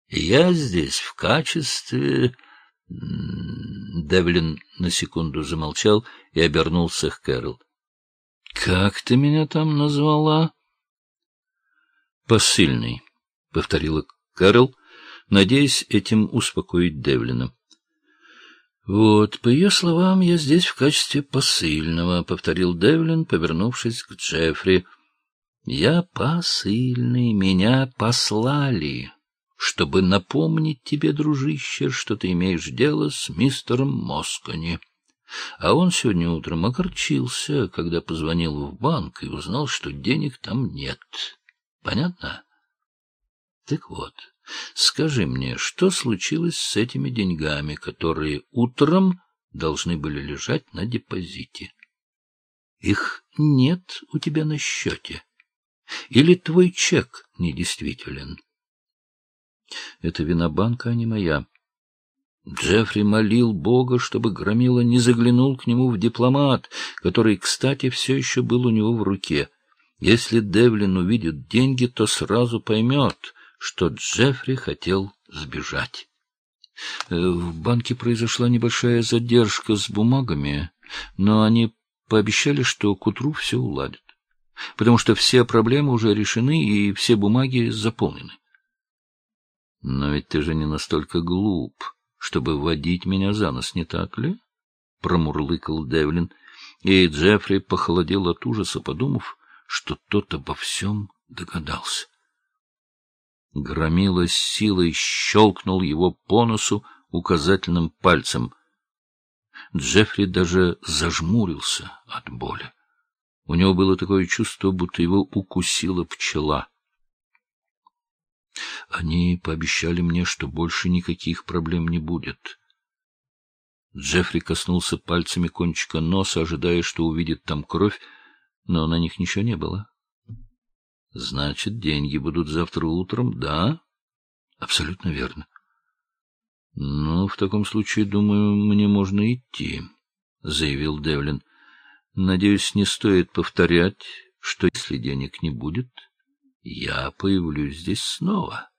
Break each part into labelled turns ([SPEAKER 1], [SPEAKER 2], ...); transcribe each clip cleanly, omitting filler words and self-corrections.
[SPEAKER 1] Я здесь в качестве... Девлин на секунду замолчал и обернулся к Кэрол. — Как ты меня там назвала? — Посыльный, — повторила Кэрол, надеясь этим успокоить Девлина. — Вот, по ее словам, я здесь в качестве посыльного, — повторил Девлин, повернувшись к Джеффри. — Я посыльный, меня послали, чтобы напомнить тебе, дружище, что ты имеешь дело с мистером Москони. А он сегодня утром огорчился, когда позвонил в банк и узнал, что денег там нет. Понятно? Так вот, скажи мне, что случилось с этими деньгами, которые утром должны были лежать на депозите? Их нет у тебя на счете? Или твой чек недействителен? Это вина банка, а не моя. Джеффри молил Бога, чтобы Громила не заглянул к нему в дипломат, который, кстати, все еще был у него в руке. Если Девлин увидит деньги, то сразу поймет, что Джеффри хотел сбежать. В банке произошла небольшая задержка с бумагами, но они пообещали, что к утру все уладят, потому что все проблемы уже решены и все бумаги заполнены. Но ведь ты же не настолько глуп, чтобы водить меня за нос, не так ли? — промурлыкал Девлин, и Джеффри похолодел от ужаса, подумав, что тот обо всем догадался. Громила с силой щелкнул его по носу указательным пальцем. Джеффри даже зажмурился от боли. У него было такое чувство, будто его укусила пчела. Они пообещали мне, что больше никаких проблем не будет. Джеффри коснулся пальцами кончика носа, ожидая, что увидит там кровь, но на них ничего не было. — Значит, деньги будут завтра утром, да? — Абсолютно верно. — Ну, в таком случае, думаю, мне можно идти, — заявил Девлин. — Надеюсь, не стоит повторять, что если денег не будет, я появлюсь здесь снова.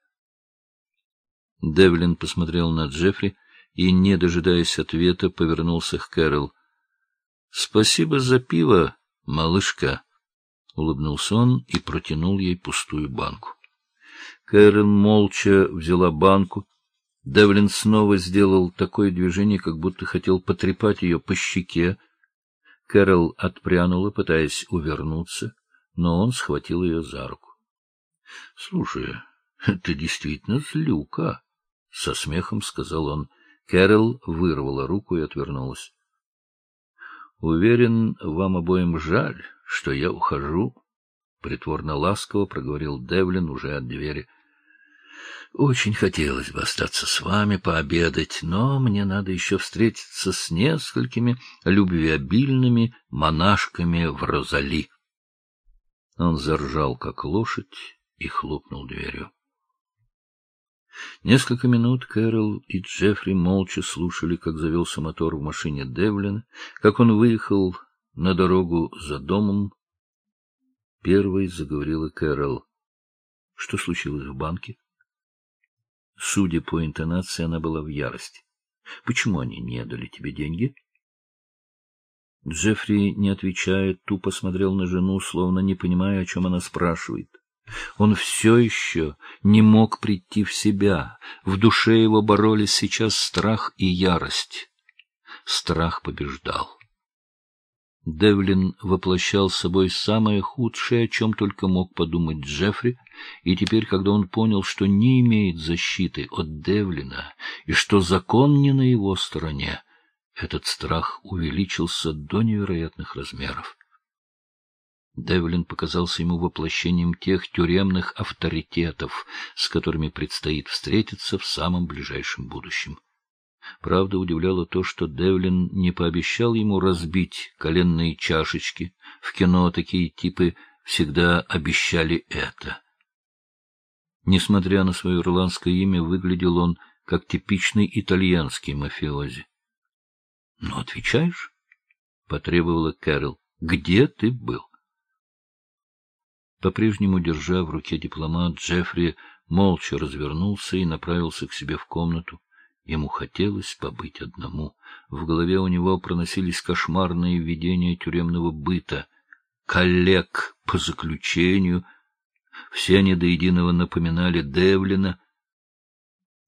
[SPEAKER 1] Девлин посмотрел на Джеффри и, не дожидаясь ответа, повернулся к Кэрол. — Спасибо за пиво, малышка, — улыбнулся он и протянул ей пустую банку. Кэрол молча взяла банку. Девлин снова сделал такое движение, как будто хотел потрепать ее по щеке. Кэрол отпрянула, пытаясь увернуться, но он схватил ее за руку. — Слушай, ты действительно злюка, — со смехом сказал он. Кэрол вырвала руку и отвернулась. — Уверен, вам обоим жаль, что я ухожу, — притворно ласково проговорил Девлин уже от двери. — Очень хотелось бы остаться с вами пообедать, но мне надо еще встретиться с несколькими любвеобильными монашками в Розали. Он заржал, как лошадь, и хлопнул дверью. Несколько минут Кэрол и Джеффри молча слушали, как завелся мотор в машине Девлина, как он выехал на дорогу за домом. Первой заговорила Кэрол. — Что случилось в банке? Судя по интонации, она была в ярости. — Почему они не дали тебе деньги? Джеффри, не отвечая, тупо смотрел на жену, словно не понимая, о чем она спрашивает. Он все еще не мог прийти в себя. В душе его боролись сейчас страх и ярость. Страх побеждал. Девлин воплощал собой самое худшее, о чем только мог подумать Джеффри, и теперь, когда он понял, что не имеет защиты от Девлина и что закон не на его стороне, этот страх увеличился до невероятных размеров. Девлин показался ему воплощением тех тюремных авторитетов, с которыми предстоит встретиться в самом ближайшем будущем. Правда, удивляло то, что Девлин не пообещал ему разбить коленные чашечки. В кино такие типы всегда обещали это. Несмотря на свое ирландское имя, выглядел он как типичный итальянский мафиози. — Ну, отвечаешь? — потребовала Кэрол. — Где ты был? По-прежнему, держа в руке дипломат, Джеффри молча развернулся и направился к себе в комнату. Ему хотелось побыть одному. В голове у него проносились кошмарные видения тюремного быта, коллег по заключению. Все они до единого напоминали Девлина,